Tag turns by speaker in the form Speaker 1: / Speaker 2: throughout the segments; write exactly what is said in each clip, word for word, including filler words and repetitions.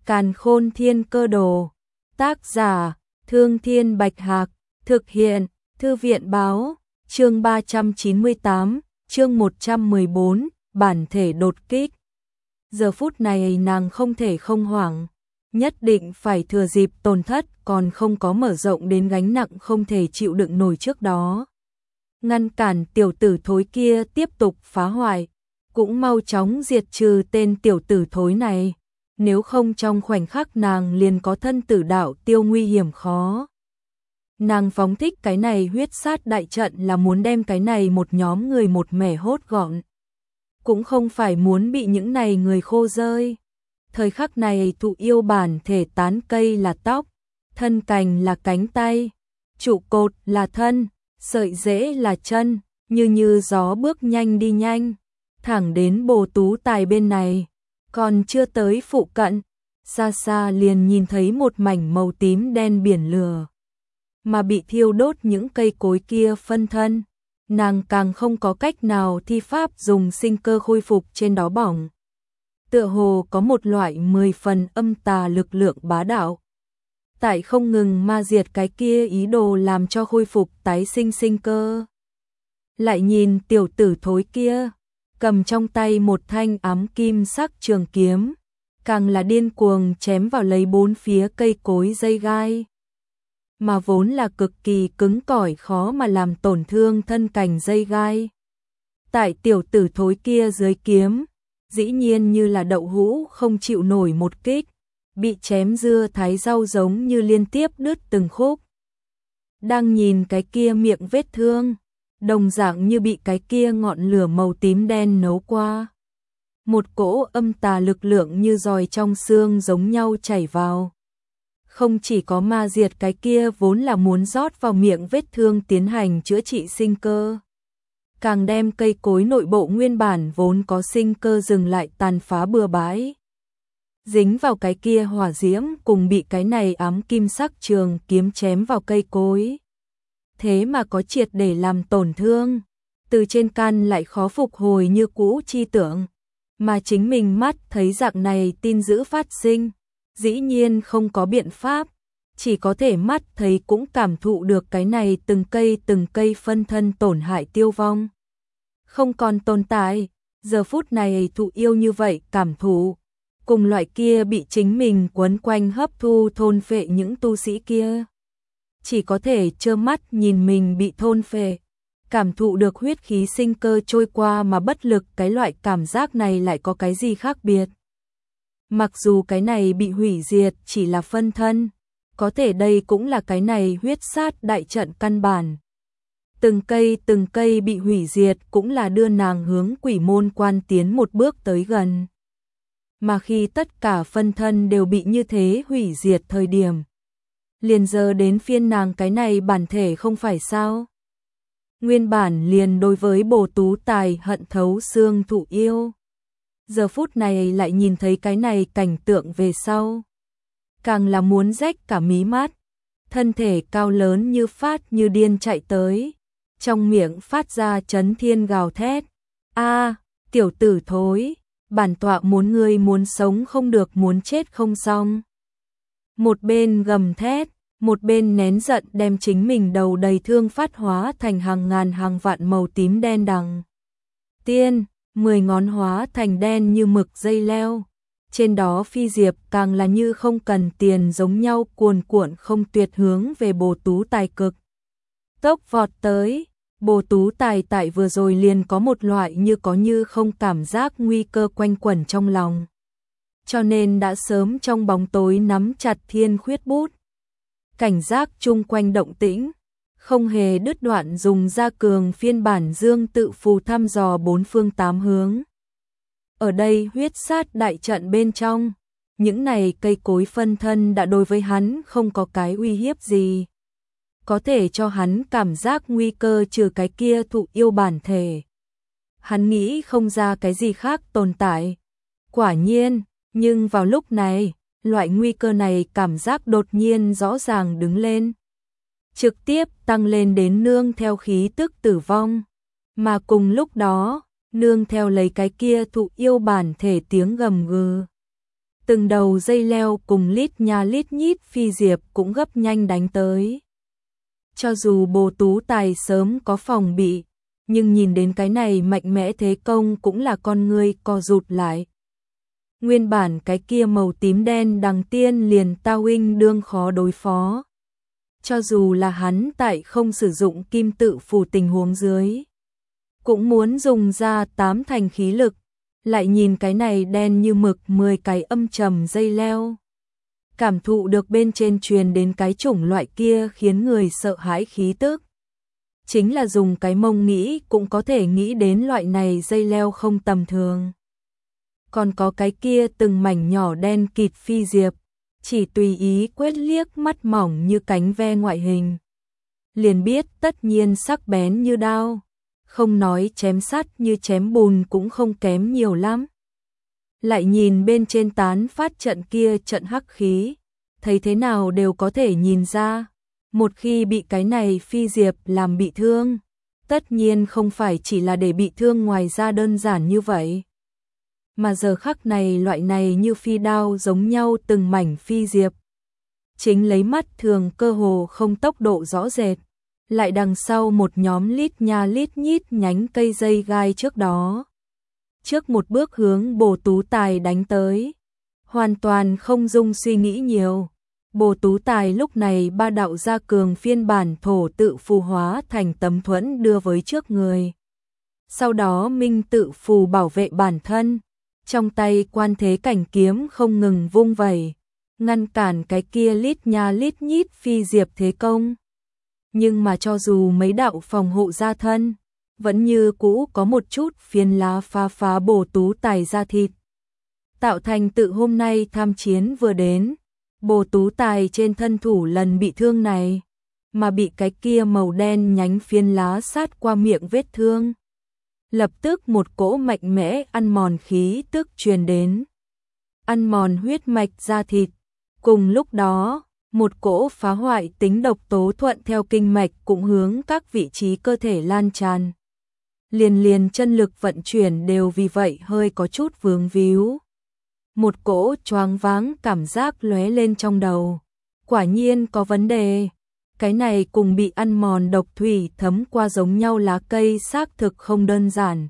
Speaker 1: Càn Khôn Thiên Cơ Đồ. Tác giả: Thương Thiên Bạch Hạc. Thực hiện: Thư viện báo. Chương ba trăm chín mươi tám, chương một trăm mười bốn, bản thể đột kích. Giờ phút này nàng không thể không hoảng, nhất định phải thừa dịp tổn thất còn không có mở rộng đến gánh nặng không thể chịu đựng nổi trước đó. Ngăn cản tiểu tử thối kia tiếp tục phá hoại, cũng mau chóng diệt trừ tên tiểu tử thối này, nếu không trong khoảnh khắc nàng liền có thân tử đạo tiêu nguy hiểm khó. Nàng phóng thích cái này huyết sát đại trận là muốn đem cái này một nhóm người một mẻ hốt gọn, cũng không phải muốn bị những này người khô rơi. Thời khắc này thụ yêu bản thể tán cây là tóc, thân cành là cánh tay, trụ cột là thân, sợi rễ là chân, như như gió bước nhanh đi nhanh, thẳng đến Bồ Tú Tài bên này, còn chưa tới phụ cận, xa xa liền nhìn thấy một mảnh màu tím đen biển lửa, mà bị thiêu đốt những cây cối kia phân thân, nàng càng không có cách nào thi pháp dùng sinh cơ khôi phục trên đó bỏng. Tựa hồ có một loại mười phần âm tà lực lượng bá đạo, tại không ngừng ma diệt cái kia ý đồ làm cho khôi phục tái sinh sinh cơ. Lại nhìn tiểu tử thối kia, cầm trong tay một thanh ám kim sắc trường kiếm, càng là điên cuồng chém vào lấy bốn phía cây cối dây gai, mà vốn là cực kỳ cứng cỏi khó mà làm tổn thương thân cành dây gai. Tại tiểu tử thối kia dưới kiếm, dĩ nhiên như là đậu hũ không chịu nổi một kích, bị chém dưa thái rau giống như liên tiếp đứt từng khúc. Đang nhìn cái kia miệng vết thương, đồng dạng như bị cái kia ngọn lửa màu tím đen nấu qua. Một cỗ âm tà lực lượng như giòi trong xương giống nhau chảy vào. Không chỉ có ma diệt cái kia vốn là muốn rót vào miệng vết thương tiến hành chữa trị sinh cơ, càng đem cây cối nội bộ nguyên bản vốn có sinh cơ dừng lại tàn phá bừa bãi. Dính vào cái kia hỏa diễm cùng bị cái này ám kim sắc trường kiếm chém vào cây cối. Thế mà có triệt để làm tổn thương, từ trên căn lại khó phục hồi như cũ chi tưởng, mà chính mình mắt thấy dạng này tin dữ phát sinh, dĩ nhiên không có biện pháp, chỉ có thể mắt thấy cũng cảm thụ được cái này từng cây từng cây phân thân tổn hại tiêu vong. Không còn tồn tại, giờ phút này thụ yêu như vậy cảm thụ, cùng loại kia bị chính mình quấn quanh hấp thu thôn phệ những tu sĩ kia. Chỉ có thể trơ mắt nhìn mình bị thôn phệ, cảm thụ được huyết khí sinh cơ trôi qua mà bất lực, cái loại cảm giác này lại có cái gì khác biệt. Mặc dù cái này bị hủy diệt chỉ là phân thân, có thể đây cũng là cái này huyết sát đại trận căn bản. Từng cây từng cây bị hủy diệt cũng là đưa nàng hướng quỷ môn quan tiến một bước tới gần. Mà khi tất cả phân thân đều bị như thế hủy diệt thời điểm, liền giờ đến phiên nàng cái này bản thể không phải sao. Nguyên bản liền đối với Bồ Tú Tài hận thấu xương thụ yêu, giờ phút này lại nhìn thấy cái này cảnh tượng về sau, càng là muốn rách cả mí mắt. Thân thể cao lớn như phát như điên chạy tới, trong miệng phát ra chấn thiên gào thét. A, tiểu tử thối, bản tọa muốn ngươi muốn sống không được muốn chết không xong. Một bên gầm thét, một bên nén giận đem chính mình đầu đầy thương phát hóa thành hàng ngàn hàng vạn màu tím đen đằng. Tiên, mười ngón hóa thành đen như mực dây leo. Trên đó phi diệp càng là như không cần tiền giống nhau cuồn cuộn không tuyệt hướng về Bồ Tú Tài cực tốc vọt tới. Bồ Tú Tài tại vừa rồi liền có một loại như có như không cảm giác nguy cơ quanh quẩn trong lòng, cho nên đã sớm trong bóng tối nắm chặt thiên khuyết bút, cảnh giác chung quanh động tĩnh, không hề đứt đoạn dùng ra cường phiên bản dương tự phù thăm dò bốn phương tám hướng. Ở đây huyết sát đại trận bên trong, những này cây cối phân thân đã đối với hắn không có cái uy hiếp gì, có thể cho hắn cảm giác nguy cơ trừ cái kia thụ yêu bản thể. Hắn nghĩ không ra cái gì khác tồn tại. Quả nhiên, nhưng vào lúc này, loại nguy cơ này cảm giác đột nhiên rõ ràng đứng lên, trực tiếp tăng lên đến nương theo khí tức tử vong, mà cùng lúc đó, nương theo lấy cái kia thụ yêu bản thể tiếng gầm gừ. Từng đầu dây leo cùng lít nha lít nhít phi diệp cũng gấp nhanh đánh tới. Cho dù Bồ Tú Tài sớm có phòng bị, nhưng nhìn đến cái này mạnh mẽ thế công cũng là con người co rụt lại. Nguyên bản cái kia màu tím đen đằng tiên liền Tao huynh đương khó đối phó. Cho dù là hắn tại không sử dụng kim tự phù tình huống dưới, cũng muốn dùng ra tám thành khí lực, lại nhìn cái này đen như mực mười cái âm trầm dây leo. Cảm thụ được bên trên truyền đến cái chủng loại kia khiến người sợ hãi khí tức. Chính là dùng cái mông nghĩ cũng có thể nghĩ đến loại này dây leo không tầm thường. Còn có cái kia từng mảnh nhỏ đen kịt phi diệp, chỉ tùy ý quét liếc mắt mỏng như cánh ve ngoại hình. Liền biết tất nhiên sắc bén như đao, không nói chém sắt như chém bùn cũng không kém nhiều lắm. Lại nhìn bên trên tán phát trận kia trận hắc khí, thấy thế nào đều có thể nhìn ra, một khi bị cái này phi diệp làm bị thương, tất nhiên không phải chỉ là để bị thương ngoài ra đơn giản như vậy. Mà giờ khắc này loại này như phi đao giống nhau từng mảnh phi diệp. Chính lấy mắt thường cơ hồ không tốc độ rõ rệt, lại đằng sau một nhóm lít nha lít nhít nhánh cây dây gai trước đó. Trước một bước hướng Bồ Tú Tài đánh tới, hoàn toàn không dung suy nghĩ nhiều. Bồ Tú Tài lúc này ba đạo gia cường phiên bản thổ tự phù hóa thành tấm thuẫn đưa với trước người. Sau đó minh tự phù bảo vệ bản thân, trong tay quan thế cảnh kiếm không ngừng vung vẩy, ngăn cản cái kia lít nha lít nhít phi diệp thế công. Nhưng mà cho dù mấy đạo phòng hộ gia thân, vẫn như cũ có một chút phiến lá phá phá Bồ Tú Tài ra thịt. Tạo thành tự hôm nay tham chiến vừa đến, Bồ Tú Tài trên thân thủ lần bị thương này, mà bị cái kia màu đen nhánh phiến lá sát qua miệng vết thương. Lập tức một cỗ mạnh mẽ ăn mòn khí tức truyền đến. Ăn mòn huyết mạch da thịt. Cùng lúc đó, một cỗ phá hoại tính độc tố thuận theo kinh mạch cũng hướng các vị trí cơ thể lan tràn. Liền liền chân lực vận chuyển đều vì vậy hơi có chút vướng víu. Một cỗ choáng váng cảm giác lóe lên trong đầu. Quả nhiên có vấn đề. Cái này cùng bị ăn mòn độc thủy thấm qua giống nhau lá cây xác thực không đơn giản.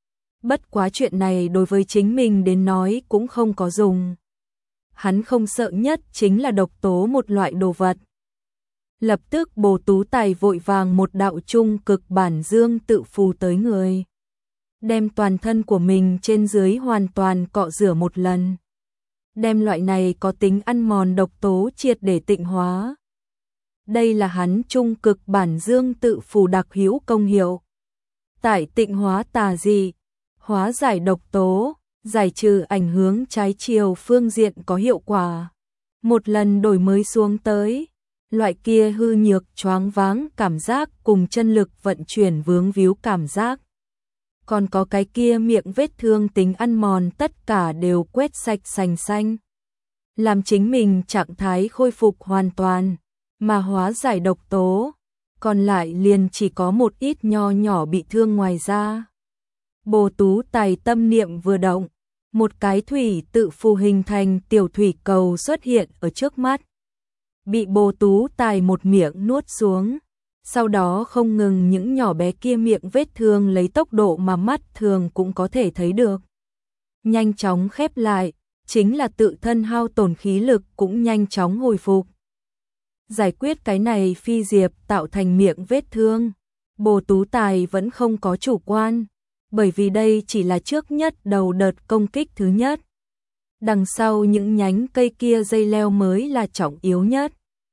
Speaker 1: Bất quá chuyện này đối với chính mình đến nói cũng không có dùng. Hắn không sợ nhất chính là độc tố một loại đồ vật. Lập tức Bồ Tú Tài vội vàng một đạo trung cực bản dương tự phù tới người. Đem toàn thân của mình trên dưới hoàn toàn cọ rửa một lần. Đem loại này có tính ăn mòn độc tố triệt để tịnh hóa. Đây là hắn trung cực bản dương tự phù đặc hữu công hiệu. Tại tịnh hóa tà dị, hóa giải độc tố, giải trừ ảnh hưởng trái chiều phương diện có hiệu quả. Một lần đổi mới xuống tới, loại kia hư nhược choáng váng cảm giác cùng chân lực vận chuyển vướng víu cảm giác. Còn có cái kia miệng vết thương tính ăn mòn tất cả đều quét sạch sành xanh. Làm chính mình trạng thái khôi phục hoàn toàn, mà hóa giải độc tố. Còn lại liền chỉ có một ít nho nhỏ bị thương ngoài ra. Bồ Tú Tài tâm niệm vừa động, một cái thủy tự phù hình thành tiểu thủy cầu xuất hiện ở trước mắt. Bị Bồ Tú Tài một miệng nuốt xuống. Sau đó không ngừng những nhỏ bé kia miệng vết thương lấy tốc độ mà mắt thường cũng có thể thấy được. Nhanh chóng khép lại, chính là tự thân hao tổn khí lực cũng nhanh chóng hồi phục. Giải quyết cái này phi diệp tạo thành miệng vết thương, Bồ Tú Tài vẫn không có chủ quan, bởi vì đây chỉ là trước nhất đầu đợt công kích thứ nhất. Đằng sau những nhánh cây kia dây leo mới là trọng yếu nhất.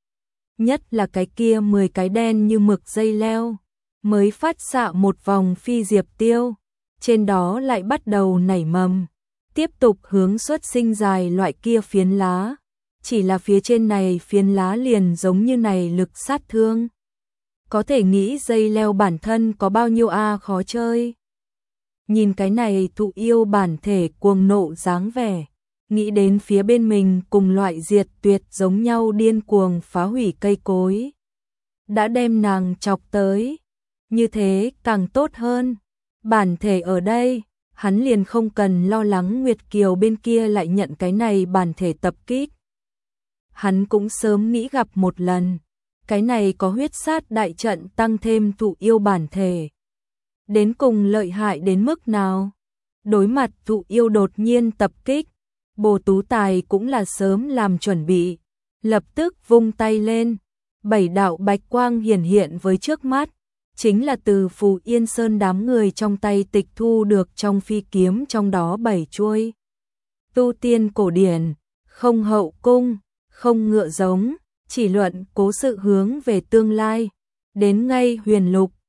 Speaker 1: Nhất là cái kia mười cái đen như mực dây leo, mới phát xạ một vòng phi diệp tiêu, trên đó lại bắt đầu nảy mầm, tiếp tục hướng xuất sinh dài loại kia phiến lá. Chỉ là phía trên này phiến lá liền giống như này lực sát thương. Có thể nghĩ dây leo bản thân có bao nhiêu a khó chơi. Nhìn cái này thụ yêu bản thể cuồng nộ dáng vẻ, nghĩ đến phía bên mình cùng loại diệt tuyệt giống nhau điên cuồng phá hủy cây cối. Đã đem nàng chọc tới, như thế càng tốt hơn. Bản thể ở đây, hắn liền không cần lo lắng Nguyệt Kiều bên kia lại nhận cái này bản thể tập kích. Hắn cũng sớm nghĩ gặp một lần, cái này có huyết sát đại trận tăng thêm thụ yêu bản thể. Đến cùng lợi hại đến mức nào? Đối mặt thụ yêu đột nhiên tập kích, Bồ Tú Tài cũng là sớm làm chuẩn bị, lập tức vung tay lên, bảy đạo bạch quang hiển hiện với trước mắt, chính là từ Phù Yên Sơn đám người trong tay tịch thu được trong phi kiếm trong đó bảy chuôi. Tu tiên cổ điển, không hậu cung, không ngựa giống, chỉ luận cố sự hướng về tương lai, đến ngay huyền lục,